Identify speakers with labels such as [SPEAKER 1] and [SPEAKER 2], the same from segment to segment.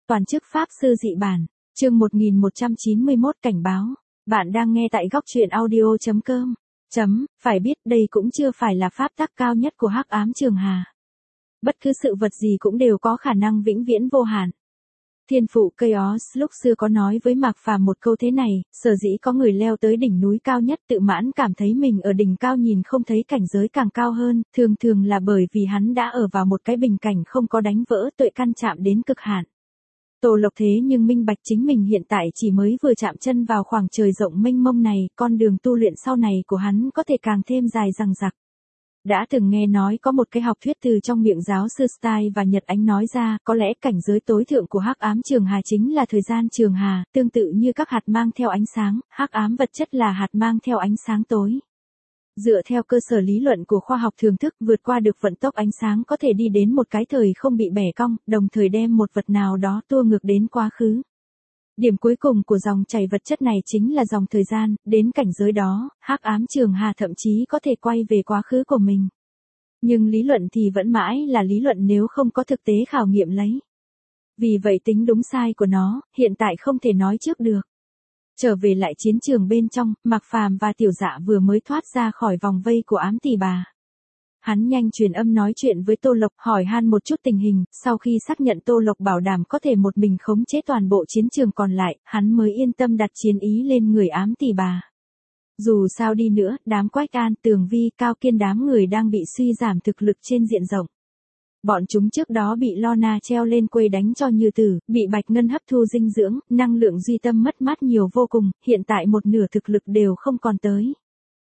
[SPEAKER 1] Toàn chức Pháp sư dị bản, chương 1191 cảnh báo. Bạn đang nghe tại góc truyện audio.com. Phải biết đây cũng chưa phải là pháp tắc cao nhất của Hắc Ám Trường Hà. Bất cứ sự vật gì cũng đều có khả năng vĩnh viễn vô hạn. Thiên phụ Chaos lúc xưa có nói với Mạc Phàm một câu thế này, sở dĩ có người leo tới đỉnh núi cao nhất tự mãn cảm thấy mình ở đỉnh cao nhìn không thấy cảnh giới càng cao hơn, thường là bởi vì hắn đã ở vào một cái bình cảnh không có đánh vỡ tuệ căn chạm đến cực hạn. Tô Lộc thế nhưng minh bạch chính mình hiện tại chỉ mới vừa chạm chân vào khoảng trời rộng mênh mông này, con đường tu luyện sau này của hắn có thể càng thêm dài dằng dặc. Đã từng nghe nói có một cái học thuyết từ trong miệng giáo sư Stein và Nhật Ánh nói ra, có lẽ cảnh giới tối thượng của Hắc Ám Trường Hà chính là thời gian trường hà, tương tự như các hạt mang theo ánh sáng, hắc ám vật chất là hạt mang theo ánh sáng tối. Dựa theo cơ sở lý luận của khoa học thường thức, vượt qua được vận tốc ánh sáng có thể đi đến một cái thời không bị bẻ cong, đồng thời đem một vật nào đó tua ngược đến quá khứ. Điểm cuối cùng của dòng chảy vật chất này chính là dòng thời gian, đến cảnh giới đó, Hắc Ám Trường Hà thậm chí có thể quay về quá khứ của mình. Nhưng lý luận thì vẫn mãi là lý luận nếu không có thực tế khảo nghiệm lấy. Vì vậy tính đúng sai của nó, hiện tại không thể nói trước được. Trở về lại chiến trường bên trong, Mạc Phàm và Tiểu Dạ vừa mới thoát ra khỏi vòng vây của ám tỷ bà. Hắn nhanh truyền âm nói chuyện với Tô Lộc, hỏi han một chút tình hình, sau khi xác nhận Tô Lộc bảo đảm có thể một mình khống chế toàn bộ chiến trường còn lại, hắn mới yên tâm đặt chiến ý lên người ám tỷ bà. Dù sao đi nữa, đám Quách An, Tường Vi, Cao Kiên đám người đang bị suy giảm thực lực trên diện rộng. Bọn chúng trước đó bị Lorna treo lên quầy đánh cho như tử, bị Bạch Ngân hấp thu dinh dưỡng, năng lượng duy tâm mất mát nhiều vô cùng, hiện tại một nửa thực lực đều không còn tới.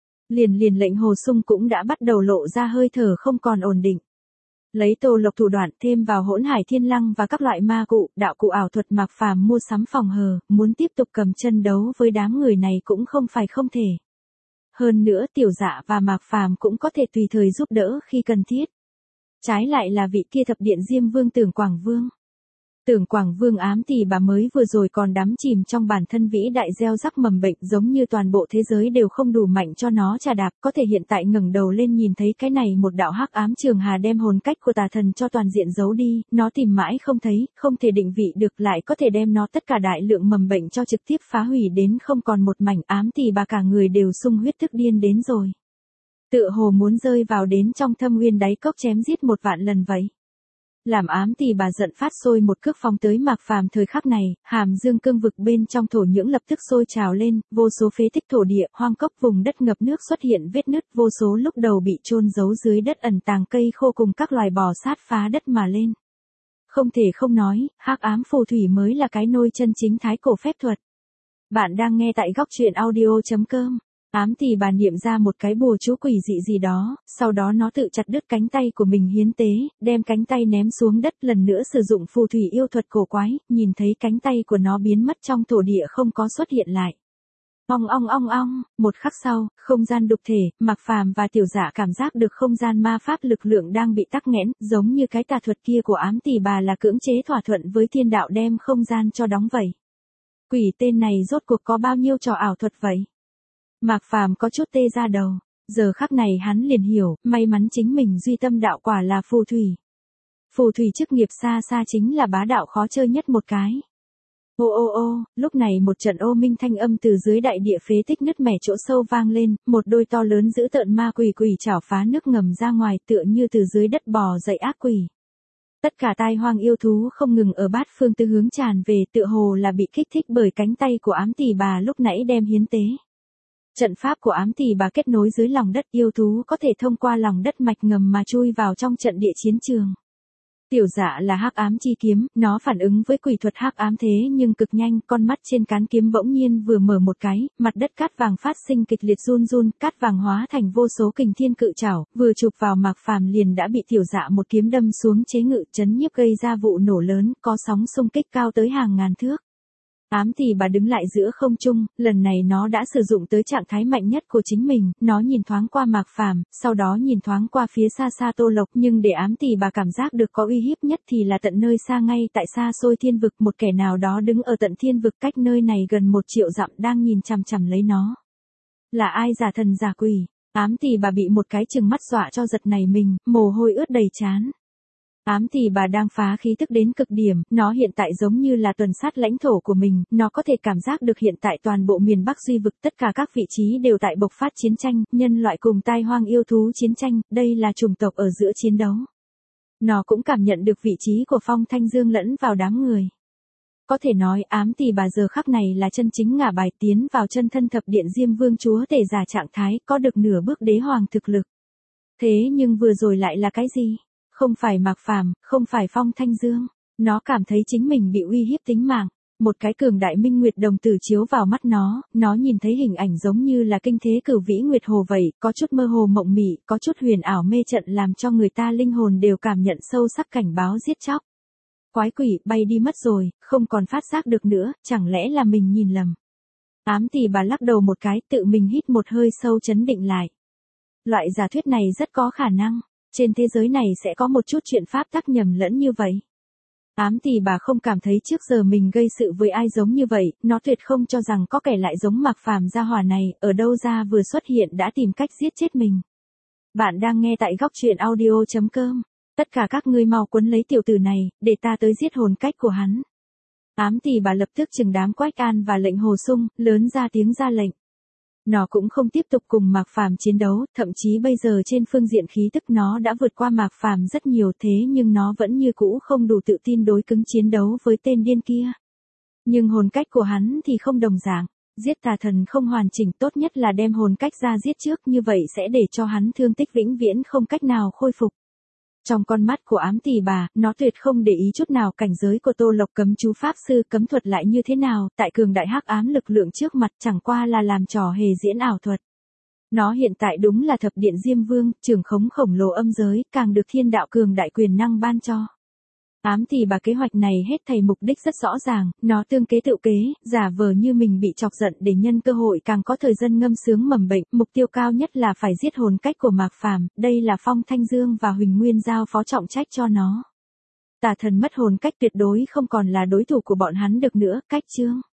[SPEAKER 1] Liền lệnh Hồ Sung cũng đã bắt đầu lộ ra hơi thở không còn ổn định. Lấy Tô Lộc thủ đoạn thêm vào Hỗn Hải Thiên Lăng và các loại ma cụ, đạo cụ ảo thuật Mạc Phàm mua sắm phòng hờ, muốn tiếp tục cầm chân đấu với đám người này cũng không phải không thể. Hơn nữa Tiểu Dạ và Mạc Phàm cũng có thể tùy thời giúp đỡ khi cần thiết. Trái lại là vị kia thập điện Diêm Vương Tưởng Quảng Vương. Tưởng Quảng Vương ám tỷ bà mới vừa rồi còn đắm chìm trong bản thân vĩ đại gieo rắc mầm bệnh, giống như toàn bộ thế giới đều không đủ mạnh cho nó trà đạp, có thể hiện tại ngẩng đầu lên nhìn thấy cái này một đạo Hắc Ám Trường Hà đem hồn cách của tà thần cho toàn diện giấu đi, nó tìm mãi không thấy, không thể định vị được, lại có thể đem nó tất cả đại lượng mầm bệnh cho trực tiếp phá hủy đến không còn một mảnh. Ám tỷ bà cả người đều sung huyết tức điên đến rồi. Tựa hồ muốn rơi vào đến trong thâm nguyên đáy cốc chém giết 1.000.000 lần vậy. Làm ám tỷ bà giận phát sôi một cước phóng tới Mạc Phàm. Thời khắc này, hàm dương cương vực bên trong thổ nhưỡng lập tức sôi trào lên, vô số phế tích thổ địa, hoang cốc vùng đất ngập nước xuất hiện vết nứt, vô số lúc đầu bị chôn giấu dưới đất ẩn tàng cây khô cùng các loài bò sát phá đất mà lên. Không thể không nói, Hắc Ám Phù Thủy mới là cái nôi chân chính thái cổ phép thuật. Bạn đang nghe tại góc truyện audio.com. Ám tỷ bà niệm ra một cái bùa chú quỷ dị gì đó, sau đó nó tự chặt đứt cánh tay của mình hiến tế, đem cánh tay ném xuống đất, lần nữa sử dụng phù thủy yêu thuật cổ quái, nhìn thấy cánh tay của nó biến mất trong thổ địa không có xuất hiện lại. Ong, một khắc sau, không gian đục thể, Mạc Phàm và Tiểu Dạ cảm giác được không gian ma pháp lực lượng đang bị tắc nghẽn, giống như cái tà thuật kia của ám tỷ bà là cưỡng chế thỏa thuận với thiên đạo đem không gian cho đóng vậy. Quỷ tên này rốt cuộc có bao nhiêu trò ảo thuật vậy? Mạc Phàm có chút tê ra đầu, giờ khắc này hắn liền hiểu, may mắn chính mình duy tâm đạo quả là phù thủy. Phù thủy chức nghiệp xa xa chính là bá đạo khó chơi nhất một cái. Ô, lúc này một trận ô minh thanh âm từ dưới đại địa phế tích nứt mẻ chỗ sâu vang lên, một đôi to lớn dữ tợn ma quỷ chảo phá nước ngầm ra ngoài tựa như từ dưới đất bò dậy ác quỷ. Tất cả tai hoang yêu thú không ngừng ở bát phương tư hướng tràn về, tựa hồ là bị kích thích bởi cánh tay của ám tỷ bà lúc nãy đem hiến tế. Trận pháp của ám tỷ bà kết nối dưới lòng đất, yêu thú có thể thông qua lòng đất mạch ngầm mà chui vào trong trận địa chiến trường. Tiểu Dạ là hắc ám chi kiếm, nó phản ứng với quỷ thuật hắc ám thế nhưng cực nhanh, con mắt trên cán kiếm bỗng nhiên vừa mở một cái, mặt đất cát vàng phát sinh kịch liệt run, cát vàng hóa thành vô số kình thiên cự trảo, vừa chụp vào Mạc Phàm liền đã bị Tiểu Dạ một kiếm đâm xuống chế ngự, chấn nhiếp gây ra vụ nổ lớn, có sóng xung kích cao tới hàng ngàn thước. Ám tỷ bà đứng lại giữa không trung, lần này nó đã sử dụng tới trạng thái mạnh nhất của chính mình, nó nhìn thoáng qua Mạc Phàm, sau đó nhìn thoáng qua phía xa xa Tô Lộc, nhưng để ám tỷ bà cảm giác được có uy hiếp nhất thì là tận nơi xa, ngay tại xa xôi thiên vực, một kẻ nào đó đứng ở tận thiên vực cách nơi này gần 1 triệu dặm đang nhìn chằm chằm lấy nó. Là ai, giả thần giả quỷ? Ám tỷ bà bị một cái chừng mắt dọa cho giật nảy mình, mồ hôi ướt đầy trán. Ám Tỳ Bà đang phá khí tức đến cực điểm, nó hiện tại giống như là tuần sát lãnh thổ của mình, nó có thể cảm giác được hiện tại toàn bộ miền Bắc Duy vực tất cả các vị trí đều tại bộc phát chiến tranh, nhân loại cùng tai hoang yêu thú chiến tranh, đây là chủng tộc ở giữa chiến đấu. Nó cũng cảm nhận được vị trí của Phong Thanh Dương lẫn vào đám người. Có thể nói Ám Tỳ Bà giờ khắc này là chân chính ngả bài tiến vào chân thân thập điện Diêm Vương chúa tể giả trạng thái, có được nửa bước đế hoàng thực lực. Thế nhưng vừa rồi lại là cái gì? Không phải Mạc Phàm, không phải Phong Thanh Dương. Nó cảm thấy chính mình bị uy hiếp tính mạng. Một cái cường đại minh nguyệt đồng tử chiếu vào mắt nó nhìn thấy hình ảnh giống như là kinh thế cửu vĩ nguyệt hồ vậy, có chút mơ hồ mộng mị, có chút huyền ảo mê trận làm cho người ta linh hồn đều cảm nhận sâu sắc cảnh báo giết chóc. Quái quỷ bay đi mất rồi, không còn phát giác được nữa, chẳng lẽ là mình nhìn lầm. Ám Tỳ Bà lắc đầu một cái, tự mình hít một hơi sâu chấn định lại. Loại giả thuyết này rất có khả năng, trên thế giới này sẽ có một chút chuyện pháp tắc nhầm lẫn như vậy. Ám Tỳ Bà không cảm thấy trước giờ mình gây sự với ai giống như vậy, nó tuyệt không cho rằng có kẻ lại giống Mạc Phàm gia hỏa này, ở đâu ra vừa xuất hiện đã tìm cách giết chết mình. Bạn đang nghe tại góc truyện audio.com. Tất cả các ngươi mau quấn lấy tiểu tử này, để ta tới giết hồn cách của hắn. Ám Tỳ Bà lập tức trừng đám Quách An và lệnh Hồ Sung, lớn ra tiếng ra lệnh. Nó cũng không tiếp tục cùng Mạc Phàm chiến đấu, thậm chí bây giờ trên phương diện khí tức nó đã vượt qua Mạc Phàm rất nhiều, thế nhưng nó vẫn như cũ không đủ tự tin đối cứng chiến đấu với tên điên kia. Nhưng hồn cách của hắn thì không đồng dạng, giết tà thần không hoàn chỉnh, tốt nhất là đem hồn cách ra giết trước, như vậy sẽ để cho hắn thương tích vĩnh viễn không cách nào khôi phục. Trong con mắt của Ám Tỳ Bà, nó tuyệt không để ý chút nào cảnh giới của Tô Lộc cấm chú pháp sư cấm thuật lại như thế nào, tại cường đại hắc ám lực lượng trước mặt chẳng qua là làm trò hề diễn ảo thuật. Nó hiện tại đúng là thập điện Diêm Vương, trưởng khống khổng lồ âm giới, càng được thiên đạo cường đại quyền năng ban cho. Ám Tỳ Bà kế hoạch này hết thảy mục đích rất rõ ràng, nó tương kế tự kế, giả vờ như mình bị chọc giận để nhân cơ hội càng có thời gian ngâm sướng mầm bệnh, mục tiêu cao nhất là phải giết hồn cách của Mạc Phàm, đây là Phong Thanh Dương và Huỳnh Nguyên giao phó trọng trách cho nó. Tà thần mất hồn cách tuyệt đối không còn là đối thủ của bọn hắn được nữa, cách chương.